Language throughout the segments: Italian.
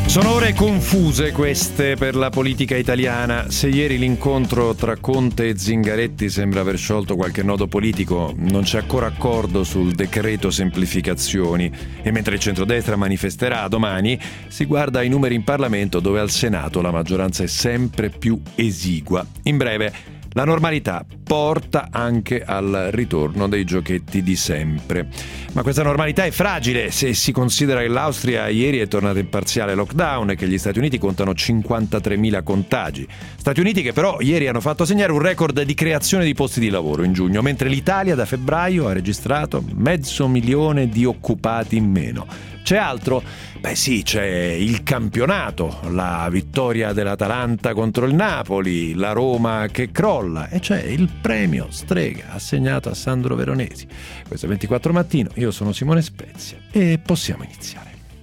Sono ore confuse queste per la politica italiana. Se ieri l'incontro tra Conte e Zingaretti sembra aver sciolto qualche nodo politico, non c'è ancora accordo sul decreto semplificazioni. E mentre il centrodestra manifesterà domani, si guarda ai numeri in Parlamento, dove al Senato la maggioranza è sempre più esigua. In breve, la normalità porta anche al ritorno dei giochetti di sempre. Ma questa normalità è fragile se si considera che l'Austria ieri è tornata in parziale lockdown e che gli Stati Uniti contano 53.000 contagi. Stati Uniti che però ieri hanno fatto segnare un record di creazione di posti di lavoro in giugno, mentre l'Italia da febbraio ha registrato 500.000 di occupati in meno. C'è altro? Beh sì, c'è il campionato, la vittoria dell'Atalanta contro il Napoli, la Roma che crolla e c'è il premio Strega assegnato a Sandro Veronesi. Questo è 24 Mattino, io sono Simone Spezia e possiamo iniziare.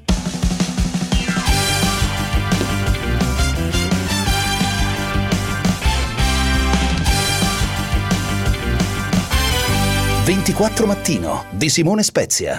«24 Mattino» di Simone Spezia.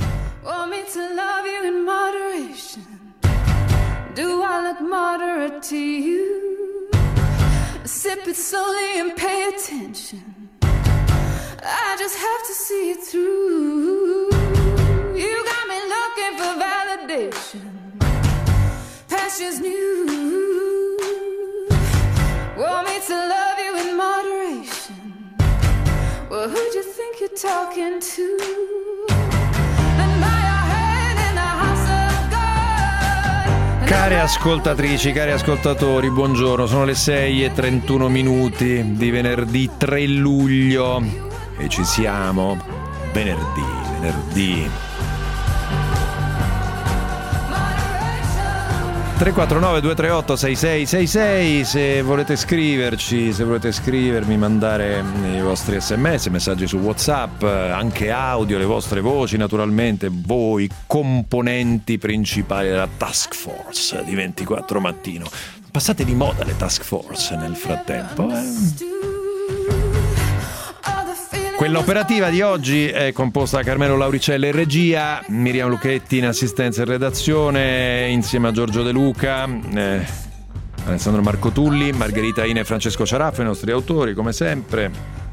Do I look moderate to you? Sip it slowly and pay attention. I just have to see it through. You got me looking for validation. Pastures new. Want me to love you in moderation. Well, who'd you think you're talking to? Care ascoltatrici, cari ascoltatori, buongiorno, sono le 6:31 di venerdì 3 luglio e ci siamo, venerdì. 349-238-6666, se volete scrivermi, mandare i vostri sms, messaggi su WhatsApp, anche audio, le vostre voci naturalmente, voi componenti principali della task force di 24 Mattino. Passate di moda le task force nel frattempo. Quella operativa di oggi è composta da Carmelo Lauricella in regia, Miriam Lucchetti in assistenza e redazione, insieme a Giorgio De Luca, Alessandro Marco Tulli, Margherita Ina e Francesco Ciaraffo, i nostri autori, come sempre.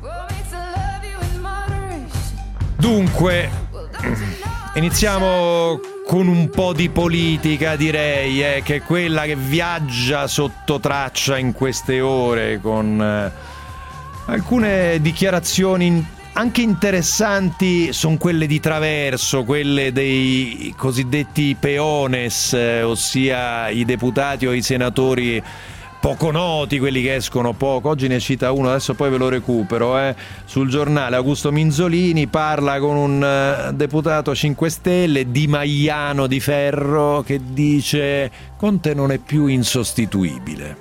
Dunque, iniziamo con un po' di politica, direi, che è quella che viaggia sotto traccia in queste ore, con alcune dichiarazioni anche interessanti. Sono quelle di Traverso, quelle dei cosiddetti peones, ossia i deputati o i senatori poco noti, quelli che escono poco. Oggi ne cita uno, adesso poi ve lo recupero, sul giornale. Augusto Minzolini parla con un deputato 5 Stelle, Di Maiano di Ferro, che dice: Conte non è più insostituibile.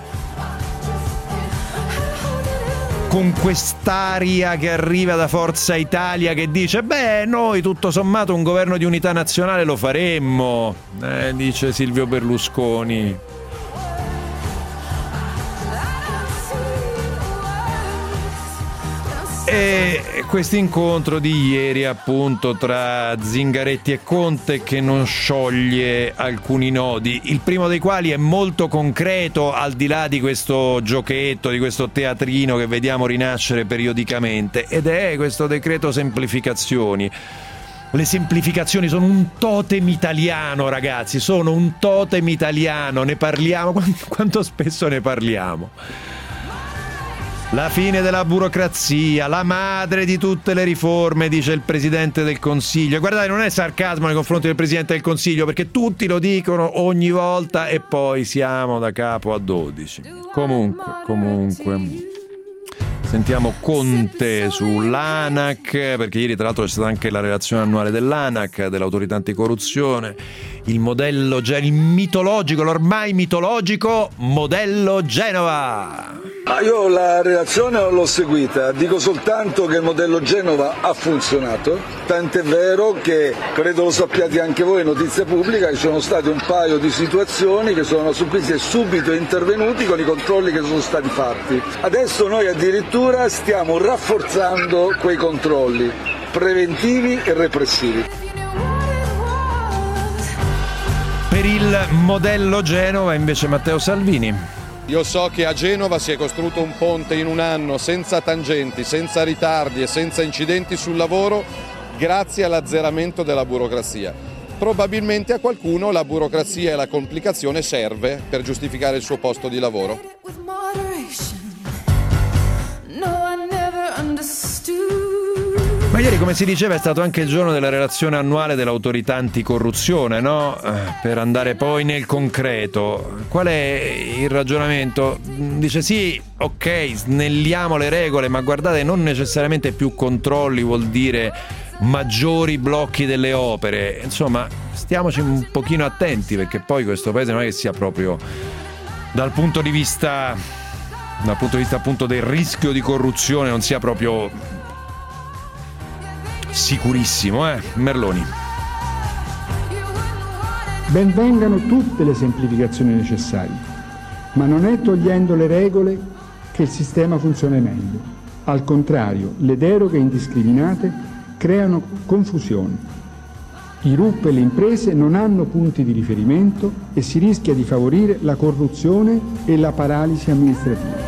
Con quest'aria che arriva da Forza Italia che dice: beh, noi tutto sommato un governo di unità nazionale lo faremmo, dice Silvio Berlusconi. E questo incontro di ieri, appunto, tra Zingaretti e Conte, che non scioglie alcuni nodi, il primo dei quali è molto concreto, al di là di questo giochetto, di questo teatrino che vediamo rinascere periodicamente, ed è questo decreto semplificazioni. Le semplificazioni sono un totem italiano, ragazzi, sono un totem italiano, ne parliamo, quanto spesso ne parliamo. La fine della burocrazia, la madre di tutte le riforme, dice il Presidente del Consiglio. Guardate, non è sarcasmo nei confronti del Presidente del Consiglio, perché tutti lo dicono ogni volta e poi siamo da capo a 12. Comunque. Sentiamo Conte sull'ANAC, perché ieri tra l'altro c'è stata anche la relazione annuale dell'ANAC, dell'autorità anticorruzione, il modello, il mitologico, l'ormai mitologico modello Genova. Io la relazione non l'ho seguita, dico soltanto che il modello Genova ha funzionato, tant'è vero che, credo lo sappiate anche voi, notizia pubblica, ci sono state un paio di situazioni che sono subito intervenuti con i controlli che sono stati fatti. Adesso noi addirittura stiamo rafforzando quei controlli preventivi e repressivi. Per il modello Genova invece Matteo Salvini. Io so che a Genova si è costruito un ponte in un anno senza tangenti, senza ritardi e senza incidenti sul lavoro grazie all'azzeramento della burocrazia. Probabilmente a qualcuno la burocrazia e la complicazione serve per giustificare il suo posto di lavoro. Ma ieri, come si diceva, è stato anche il giorno della relazione annuale dell'autorità anticorruzione, no? Per andare poi nel concreto. Qual è il ragionamento? Dice sì, ok, snelliamo le regole, ma guardate, non necessariamente più controlli vuol dire maggiori blocchi delle opere. Insomma, stiamoci un pochino attenti, perché poi questo paese non è che sia proprio dal punto di vista appunto del rischio di corruzione non sia proprio sicurissimo, Merloni. Ben vengano tutte le semplificazioni necessarie, ma non è togliendo le regole che il sistema funziona meglio. Al contrario, le deroghe indiscriminate creano confusione. I RUP e le imprese non hanno punti di riferimento e si rischia di favorire la corruzione e la paralisi amministrativa.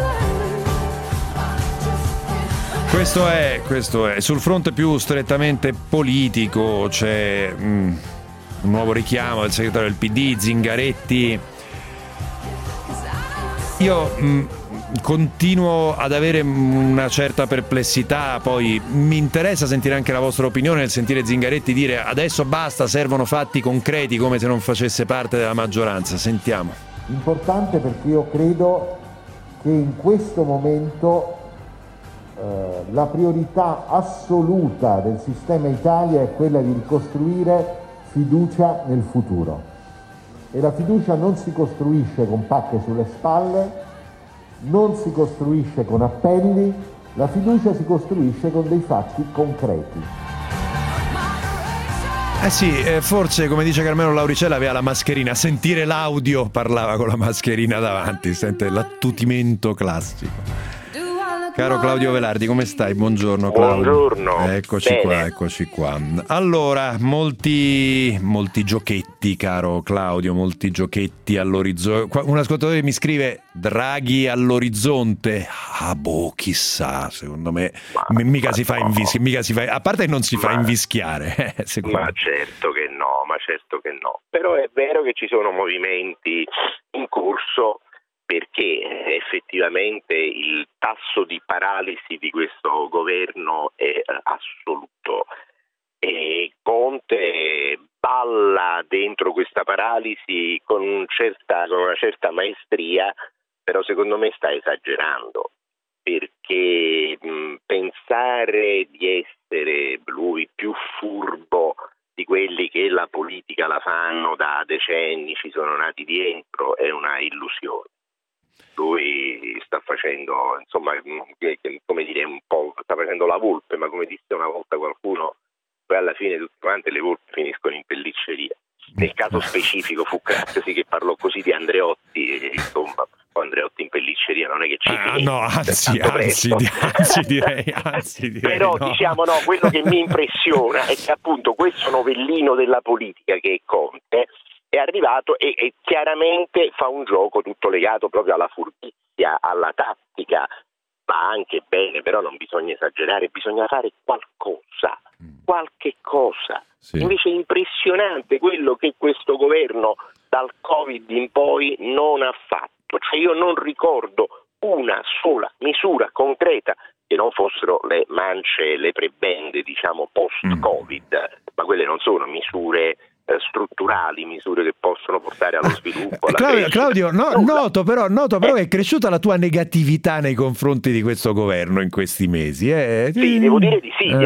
Questo è. Sul fronte più strettamente politico c'è un nuovo richiamo del segretario del PD, Zingaretti. Io continuo ad avere una certa perplessità, poi mi interessa sentire anche la vostra opinione nel sentire Zingaretti dire adesso basta, servono fatti concreti, come se non facesse parte della maggioranza. Sentiamo. Importante perché io credo che in questo momento la priorità assoluta del sistema Italia è quella di ricostruire fiducia nel futuro, e la fiducia non si costruisce con pacche sulle spalle, non si costruisce con appelli, la fiducia si costruisce con dei fatti concreti. Sì, forse come dice Carmelo Lauricella aveva la mascherina, sentire l'audio parlava con la mascherina davanti, sente l'attutimento classico. Caro Claudio Velardi, come stai? Buongiorno Claudio. Buongiorno. Eccoci qua. Allora, molti giochetti, caro Claudio, molti giochetti all'orizzonte. Un ascoltatore mi scrive Draghi all'orizzonte. Chissà, secondo me mica si fa a parte che non si fa invischiare. Ma certo che no. Però è vero che ci sono movimenti in corso, perché effettivamente il tasso di paralisi di questo governo è assoluto e Conte balla dentro questa paralisi con una certa maestria, però secondo me sta esagerando, perché pensare di essere lui più furbo di quelli che la politica la fanno da decenni, ci sono nati dentro, è una illusione. Lui sta facendo, insomma, come dire, un po' sta facendo la volpe, ma come disse una volta qualcuno, poi alla fine tutte quante le volpi finiscono in pellicceria. Nel caso specifico fu Craxi che parlò così di Andreotti, e insomma, Andreotti in pellicceria non è che ci finisce. No, anzi direi. Però no. Diciamo no, quello che mi impressiona è che appunto questo novellino della politica che è Conte è arrivato e chiaramente fa un gioco tutto legato proprio alla furbizia, alla tattica. Va anche bene, però non bisogna esagerare, bisogna fare qualche cosa. Sì. Invece è impressionante quello che questo governo dal Covid in poi non ha fatto. Cioè io non ricordo una sola misura concreta che non fossero le mance, le prebende, diciamo, post-Covid, ma quelle non sono misure strutturali, misure che possono portare allo sviluppo. Claudio, noto però che è cresciuta la tua negatività nei confronti di questo governo in questi mesi. Sì, devo dire di sì.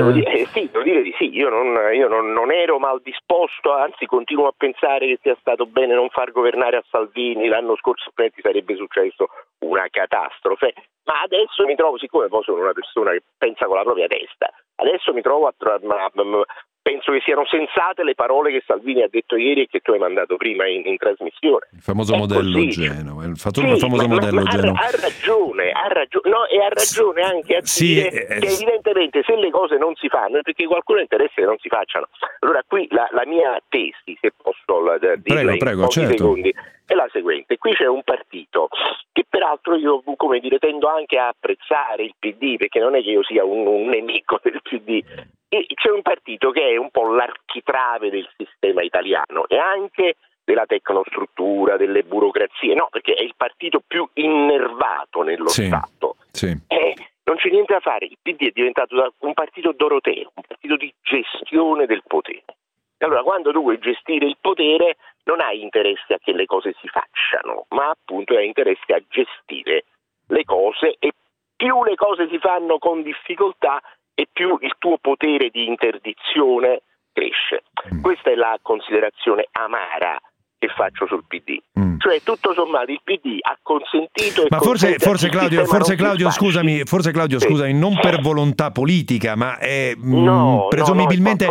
Io non ero mal disposto, anzi continuo a pensare che sia stato bene non far governare a Salvini. L'anno scorso sarebbe successo una catastrofe, ma adesso mi trovo, siccome poi sono una persona che pensa con la propria testa, adesso mi trovo penso che siano sensate le parole che Salvini ha detto ieri e che tu hai mandato prima in trasmissione. Il famoso modello Genova. Modello Genova. Ha ragione, no, e ha ragione anche a dire che evidentemente se le cose non si fanno è perché qualcuno interessa che non si facciano. Allora qui la mia tesi, se posso dirla in pochi secondi, è la seguente. Qui c'è un partito che peraltro io, tendo anche a apprezzare il PD, perché non è che io sia un nemico del PD. E c'è un partito che è un po' l'architrave del sistema italiano e anche della tecnostruttura, delle burocrazie, no, perché è il partito più innervato nello Stato. Sì. Non c'è niente da fare, il PD è diventato un partito doroteo, un partito di gestione del potere. Allora, quando tu vuoi gestire il potere, non hai interesse a che le cose si facciano, ma appunto hai interesse a gestire le cose, e più le cose si fanno con difficoltà e più il tuo potere di interdizione cresce. Questa è la considerazione amara che faccio sul PD. Cioè, tutto sommato, il PD ha consentito... Ma forse Claudio, scusami, non per volontà politica, ma è presumibilmente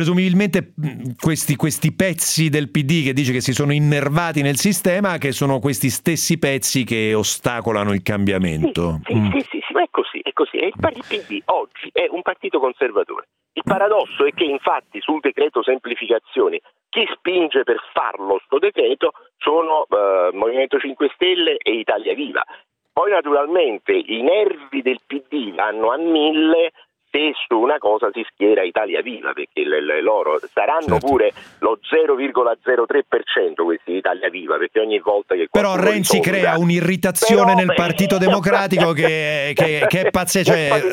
questi pezzi del PD che dice che si sono innervati nel sistema, che sono questi stessi pezzi che ostacolano il cambiamento. Sì, ma è così. Il PD oggi è un partito conservatore. Il paradosso è che infatti sul decreto semplificazioni chi spinge per farlo sto decreto sono Movimento 5 Stelle e Italia Viva. Poi naturalmente i nervi del PD vanno a 1000 se su una cosa si schiera Italia Viva, perché loro saranno pure lo 0,03% questi di Italia Viva, perché ogni volta che però Renzi crea un'irritazione nel Partito Democratico che è pazzesca, cioè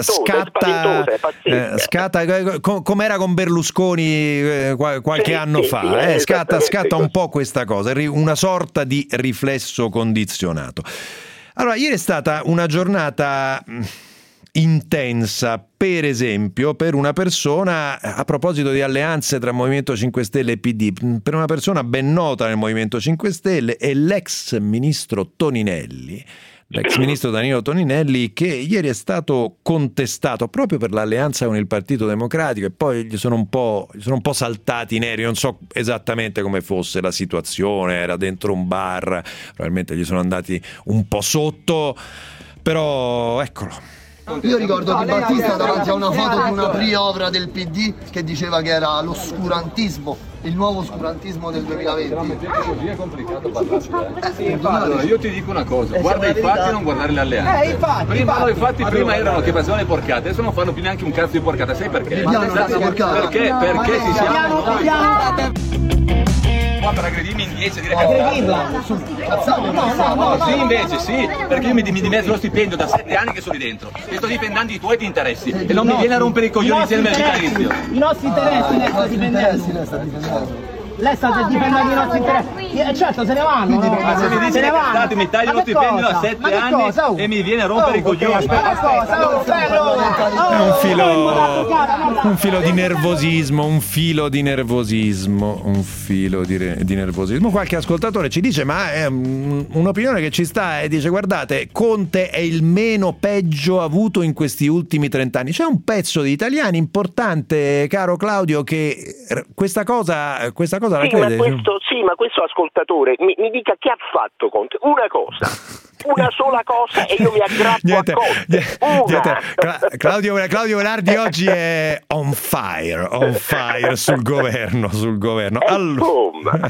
scatta come era con Berlusconi qualche anno fa, scatta un po' questa cosa, una sorta di riflesso condizionato. Allora, ieri è stata una giornata intensa, per esempio, per una persona, a proposito di alleanze tra Movimento 5 Stelle e PD, per una persona ben nota nel Movimento 5 Stelle è l'ex ministro Danilo Toninelli, che ieri è stato contestato proprio per l'alleanza con il Partito Democratico, e poi gli sono un po' saltati i neri. Non so esattamente come fosse la situazione, era dentro un bar, probabilmente gli sono andati un po' sotto, però eccolo. Io ricordo Di Battista davanti a una foto di una pre-opera del PD che diceva che era l'oscurantismo, il nuovo oscurantismo del 2020. Così è complicato parlarci. Allora, io ti dico una cosa, guarda i fatti e non guardare le alleanze. I fatti prima erano che facevano le porcate, adesso non fanno più neanche un cazzo di porcata, sai perché? Perché ci siamo noi. Per aggredirmi in 10 dire sì, invece sì, perché io mi dimezzo lo stipendio da 7 anni che sono lì dentro e sto difendendo i tuoi interessi e non mi viene a rompere i coglioni insieme al vitalizio. I nostri interessi lei sta difendendo. Lei sta difendendo i nostri interessi. Certo, se ne vanno. Ma se mi dici che mi taglio lo stipendio da 7 anni e mi viene a rompere i coglioni. Un filo di nervosismo. Qualche ascoltatore ci dice, ma è un'opinione che ci sta, e dice: guardate, Conte è il meno peggio avuto in questi ultimi 30 anni. C'è un pezzo di italiani importante, caro Claudio, che questa cosa la crede. Ma questo ascoltatore mi dica che ha fatto Conte una sola cosa, e io mi aggrappo a Conte. Claudio Velardi oggi è on fire sul governo. Allora,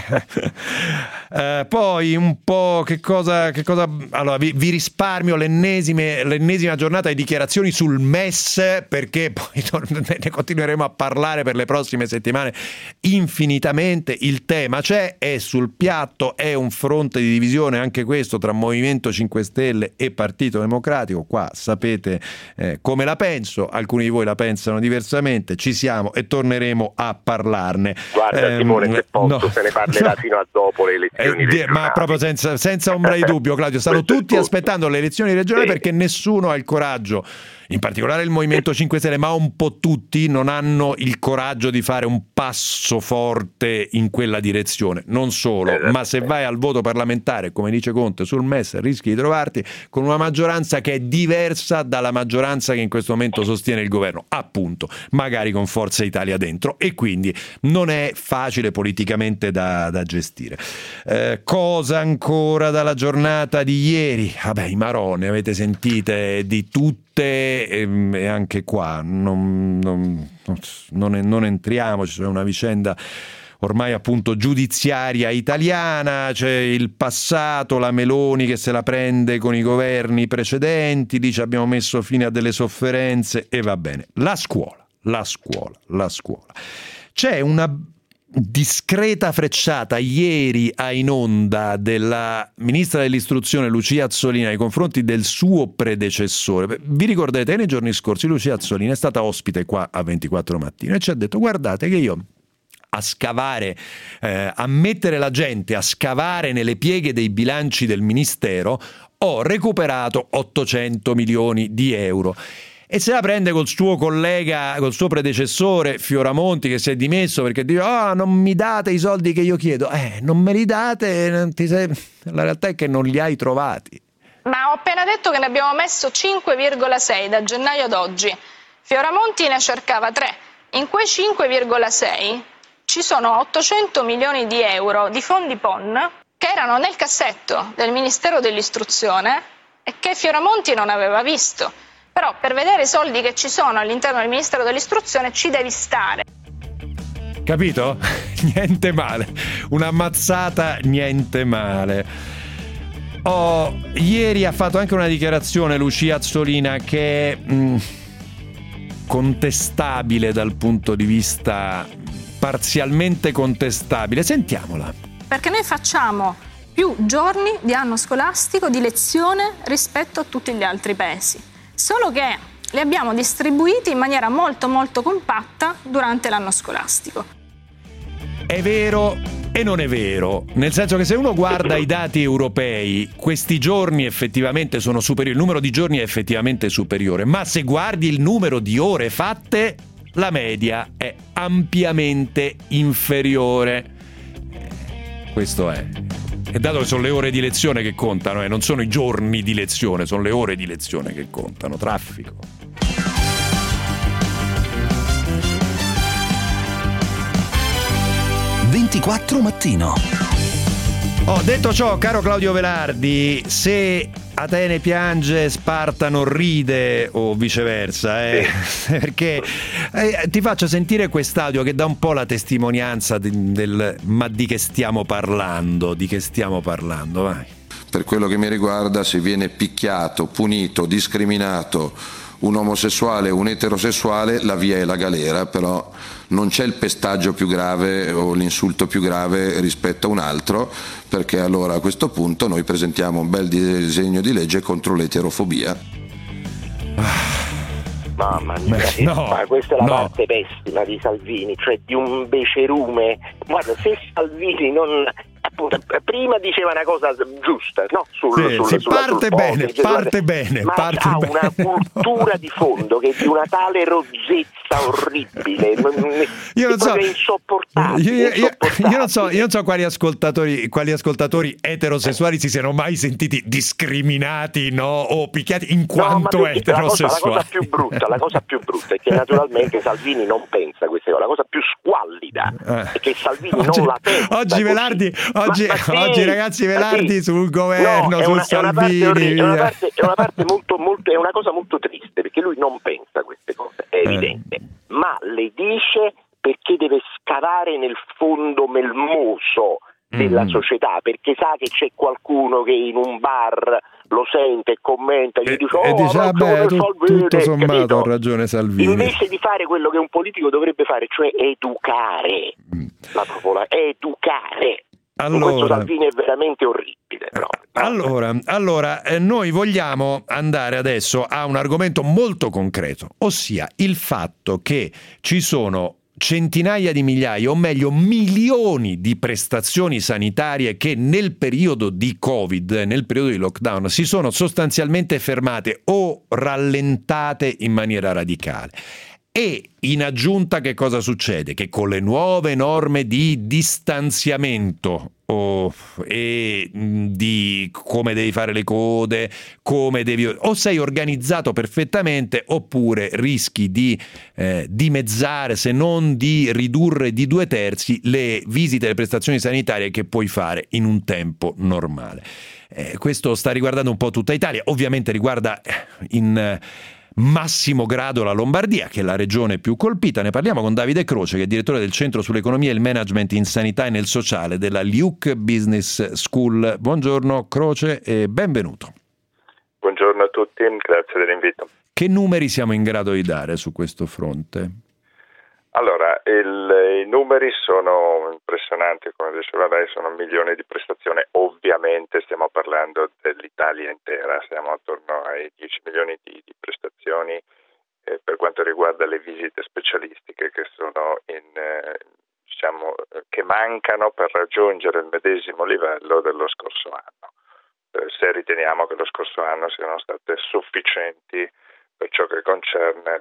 poi un po' che cosa allora vi risparmio l'ennesima giornata di dichiarazioni sul MES, perché poi ne continueremo a parlare per le prossime settimane infinitamente. Il tema c'è, è sul piatto, è un fronte di divisione anche questo tra Movimento 5 Stelle e Partito Democratico. Qua sapete come la penso, alcuni di voi la pensano diversamente, ci siamo e torneremo a parlarne. Guarda Simone, se posso, se ne parlerà fino a dopo le elezioni regionali. Ma proprio senza ombra di dubbio, Claudio, stanno tutti aspettando le elezioni regionali, perché nessuno ha il coraggio in particolare il Movimento 5 Stelle, ma un po' tutti non hanno il coraggio di fare un passo forte in quella direzione. Non solo, ma se vai al voto parlamentare, come dice Conte, sul MES rischi di trovarti con una maggioranza che è diversa dalla maggioranza che in questo momento sostiene il governo, appunto, magari con Forza Italia dentro, e quindi non è facile politicamente da gestire. Cosa ancora dalla giornata di ieri? Vabbè, i maroni, avete sentite di tutte, e anche qua non entriamo, c'è una vicenda ormai appunto giudiziaria italiana, c'è il passato, la Meloni che se la prende con i governi precedenti, dice abbiamo messo fine a delle sofferenze, e va bene. La scuola. C'è una discreta frecciata ieri in onda della ministra dell'istruzione Lucia Azzolina nei confronti del suo predecessore. Vi ricorderete che nei giorni scorsi Lucia Azzolina è stata ospite qua a 24 Mattino e ci ha detto: guardate che io a scavare, a mettere la gente a scavare nelle pieghe dei bilanci del ministero ho recuperato 800 milioni di euro. E se la prende col suo collega, col suo predecessore Fioramonti, che si è dimesso perché dice non mi date i soldi che io chiedo. Non me li date, la realtà è che non li hai trovati. Ma ho appena detto che ne abbiamo messo 5,6 da gennaio ad oggi. Fioramonti ne cercava 3. In quei 5,6 ci sono 800 milioni di euro di fondi PON che erano nel cassetto del Ministero dell'Istruzione e che Fioramonti non aveva visto. Però per vedere i soldi che ci sono all'interno del Ministero dell'Istruzione ci devi stare. Capito? Niente male. Una mazzata, niente male. Ieri ha fatto anche una dichiarazione Lucia Azzolina che è contestabile dal punto di vista parzialmente contestabile. Sentiamola. Perché noi facciamo più giorni di anno scolastico di lezione rispetto a tutti gli altri paesi. Solo che li abbiamo distribuiti in maniera molto molto compatta durante l'anno scolastico. È vero e non è vero, nel senso che se uno guarda i dati europei, questi giorni effettivamente sono superiori, il numero di giorni è effettivamente superiore, ma se guardi il numero di ore fatte, la media è ampiamente inferiore. Questo è. E dato che sono le ore di lezione che contano, non sono i giorni di lezione, sono le ore di lezione che contano. Traffico. Mattino. Detto ciò, caro Claudio Velardi, se Atene piange, Sparta non ride, o viceversa, perché ti faccio sentire quest'audio che dà un po' la testimonianza ma di che stiamo parlando, vai. Per quello che mi riguarda, se viene picchiato, punito, discriminato un omosessuale o un eterosessuale, la via è la galera, però non c'è il pestaggio più grave o l'insulto più grave rispetto a un altro, perché allora a questo punto noi presentiamo un bel disegno di legge contro l'eterofobia. Mamma mia, ma questa è la parte pessima di Salvini, cioè di un becerume. Guarda, se Salvini non... Appunto, prima diceva una cosa giusta, no? Parte bene. Ma ha una cultura di fondo che è di una tale rozzezza orribile. Io non so, insopportabile. Io non so quali ascoltatori eterosessuali si siano mai sentiti discriminati, no? O picchiati in quanto eterosessuali. La cosa più brutta è che naturalmente Salvini non pensa queste cose. La cosa più squallida è che Salvini non la pensa. Oggi ragazzi Velardi sul governo, su Salvini. È una cosa molto triste, perché lui non pensa queste cose, è evidente, ma le dice perché deve scavare nel fondo melmoso della società, perché sa che c'è qualcuno che in un bar lo sente e commenta e gli dice tutto sommato ha ragione Salvini, invece di fare quello che un politico dovrebbe fare, cioè educare la popolazione, educare. Questo Salvini è veramente orribile. Allora, noi vogliamo andare adesso a un argomento molto concreto, ossia il fatto che ci sono centinaia di migliaia, o meglio milioni di prestazioni sanitarie che nel periodo di Covid, nel periodo di lockdown, si sono sostanzialmente fermate o rallentate in maniera radicale. E in aggiunta che cosa succede? Che con le nuove norme di distanziamento e di come devi fare le code, come devi, o sei organizzato perfettamente oppure rischi di dimezzare, se non di ridurre di 2/3 le visite e le prestazioni sanitarie che puoi fare in un tempo normale. Questo sta riguardando un po' tutta Italia, ovviamente riguarda in massimo grado la Lombardia, che è la regione più colpita. Ne parliamo con Davide Croce, che è direttore del Centro sull'Economia e il Management in Sanità e nel Sociale della Luke Business School. Buongiorno Croce e benvenuto. Buongiorno a tutti, grazie dell'invito. Che numeri siamo in grado di dare su questo fronte? Allora, i numeri sono impressionanti, come diceva lei, sono milioni di prestazioni. Ovviamente stiamo parlando dell'Italia intera, siamo attorno ai 10 milioni di prestazioni per quanto riguarda le visite specialistiche che sono che mancano per raggiungere il medesimo livello dello scorso anno. Se riteniamo che lo scorso anno siano state sufficienti per ciò che concerne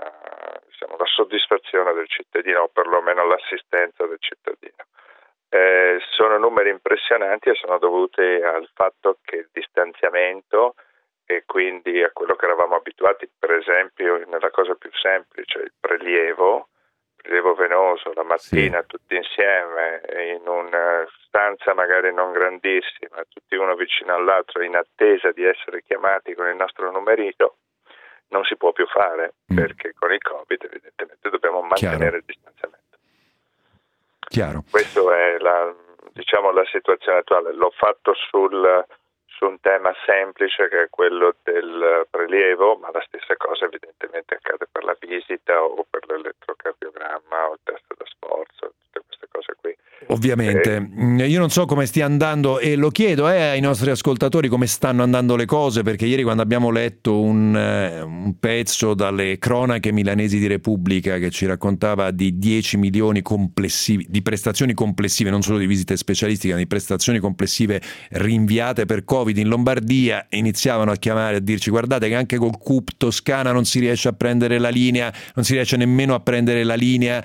la soddisfazione del cittadino o perlomeno l'assistenza del cittadino. Sono numeri impressionanti e sono dovuti al fatto che il distanziamento e quindi a quello che eravamo abituati, per esempio nella cosa più semplice, il prelievo venoso la mattina, sì, tutti insieme in una stanza magari non grandissima, tutti uno vicino all'altro in attesa di essere chiamati con il nostro numerino, non si può più fare perché con il Covid evidentemente dobbiamo mantenere il distanziamento. Chiaro. Questa è la situazione attuale. L'ho fatto su un tema semplice che è quello del prelievo, ma la stessa cosa evidentemente accade per la visita o per l'elettrocardiogramma o il test da sforzo, tutte queste cose qui. Ovviamente, io non so come stia andando e lo chiedo ai nostri ascoltatori come stanno andando le cose, perché ieri quando abbiamo letto un pezzo dalle cronache milanesi di Repubblica che ci raccontava di 10 milioni complessivi di prestazioni complessive, non solo di visite specialistiche, ma di prestazioni complessive rinviate per Covid in Lombardia, iniziavano a chiamare a dirci guardate che anche col CUP Toscana non si riesce a prendere la linea, non si riesce nemmeno a prendere la linea,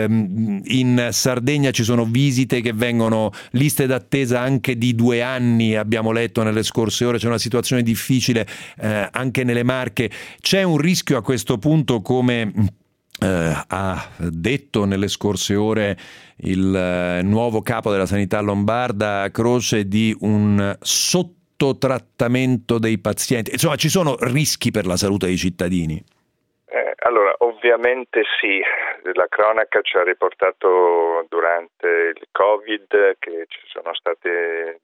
in Sardegna ci sono visite che vengono, liste d'attesa anche di 2 anni, abbiamo letto nelle scorse ore, c'è una situazione difficile anche nelle Marche. C'è un rischio a questo punto, come ha detto nelle scorse ore il nuovo capo della sanità lombarda, Croce, di un sottotrattamento dei pazienti? Insomma, ci sono rischi per la salute dei cittadini? Allora, ovviamente sì, la cronaca ci ha riportato durante il Covid che ci sono state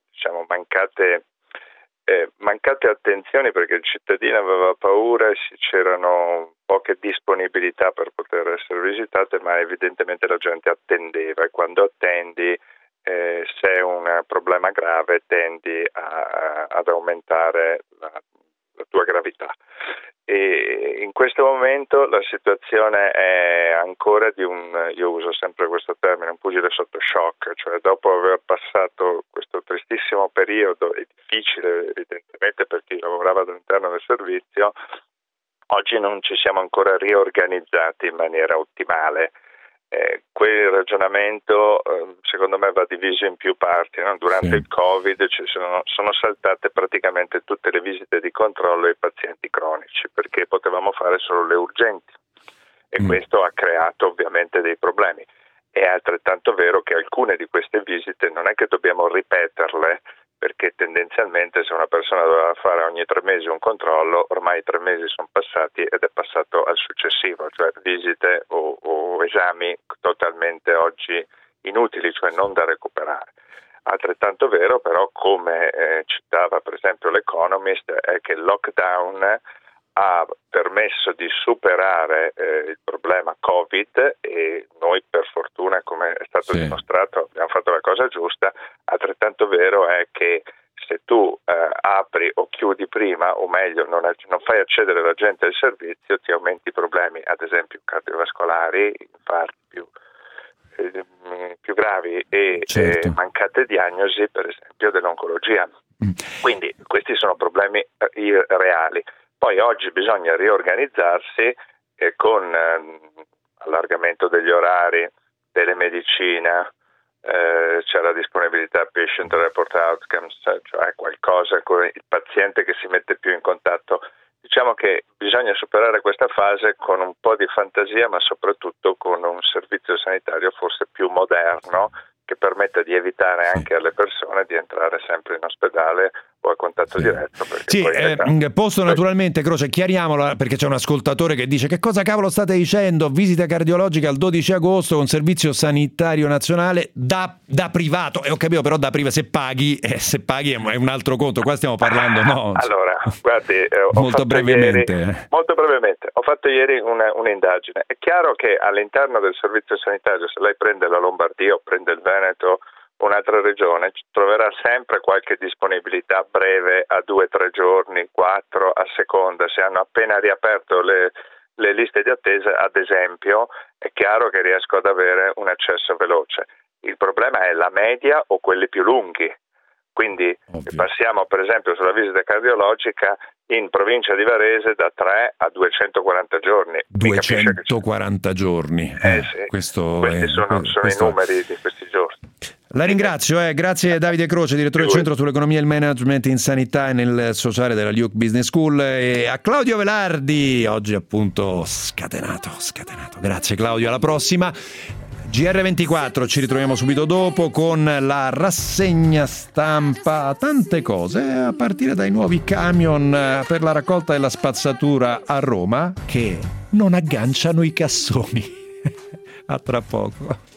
mancate attenzioni perché il cittadino aveva paura e c'erano poche disponibilità per poter essere visitate, ma evidentemente la gente attendeva e quando attendi se è un problema grave tendi ad aumentare la tua gravità. E in questo momento la situazione è ancora io uso sempre questo termine, un pugile sotto shock, cioè dopo aver passato questo tristissimo periodo, è difficile evidentemente per chi lavorava all'interno del servizio, oggi non ci siamo ancora riorganizzati in maniera ottimale. Quel ragionamento secondo me va diviso in più parti, no? Durante il Covid sono saltate praticamente tutte le visite di controllo ai pazienti cronici perché potevamo fare solo le urgenti e questo ha creato ovviamente dei problemi. È altrettanto vero che alcune di queste visite non è che dobbiamo ripeterle perché tendenzialmente se una persona doveva fare ogni 3 mesi un controllo, ormai 3 mesi sono passati ed è passato al successivo, cioè visite o esami totalmente oggi inutili, cioè non da recuperare. Altrettanto vero però, come citava per esempio l'Economist, è che il lockdown ha permesso di superare il problema Covid e noi per fortuna, come è stato dimostrato, abbiamo fatto la cosa giusta. Altrettanto vero è che se tu apri o chiudi prima, o meglio non fai accedere la gente al servizio, ti aumenti i problemi, ad esempio cardiovascolari, infarti più gravi e certo. Mancate diagnosi, per esempio dell'oncologia. Quindi questi sono problemi reali. Poi oggi bisogna riorganizzarsi con allargamento degli orari, delle medicine, c'è la disponibilità patient report outcomes, cioè qualcosa con il paziente che si mette più in contatto. Diciamo che bisogna superare questa fase con un po' di fantasia, ma soprattutto con un servizio sanitario forse più moderno, che permetta di evitare anche alle persone di entrare sempre in ospedale o a contatto diretto. Sì, posto naturalmente, Croce, chiariamola, perché c'è un ascoltatore che dice: che cosa cavolo state dicendo? Visita cardiologica il 12 agosto con servizio sanitario nazionale da privato. E ho capito, però da privato, se paghi è un altro conto. Qua stiamo parlando, no? Allora, guardi, molto brevemente. Ho fatto ieri un'indagine. È chiaro che all'interno del servizio sanitario, se lei prende la Lombardia o prende il Veneto, un'altra regione, troverà sempre qualche disponibilità breve a 2 o 3 giorni, 4 a seconda. Se hanno appena riaperto le liste di attesa, ad esempio, è chiaro che riesco ad avere un accesso veloce. Il problema è la media o quelli più lunghi. Quindi passiamo per esempio sulla visita cardiologica in provincia di Varese da 3 a 240 giorni. 240 giorni. Sì. Questi sono i numeri di questi giorni. La ringrazio, grazie Davide Croce, direttore del Centro sull'Economia e il Management in Sanità e nel Sociale della Luke Business School, e a Claudio Velardi, oggi appunto scatenato. Grazie Claudio, alla prossima. GR24, ci ritroviamo subito dopo con la rassegna stampa, tante cose, a partire dai nuovi camion per la raccolta della spazzatura a Roma che non agganciano i cassoni. A tra poco.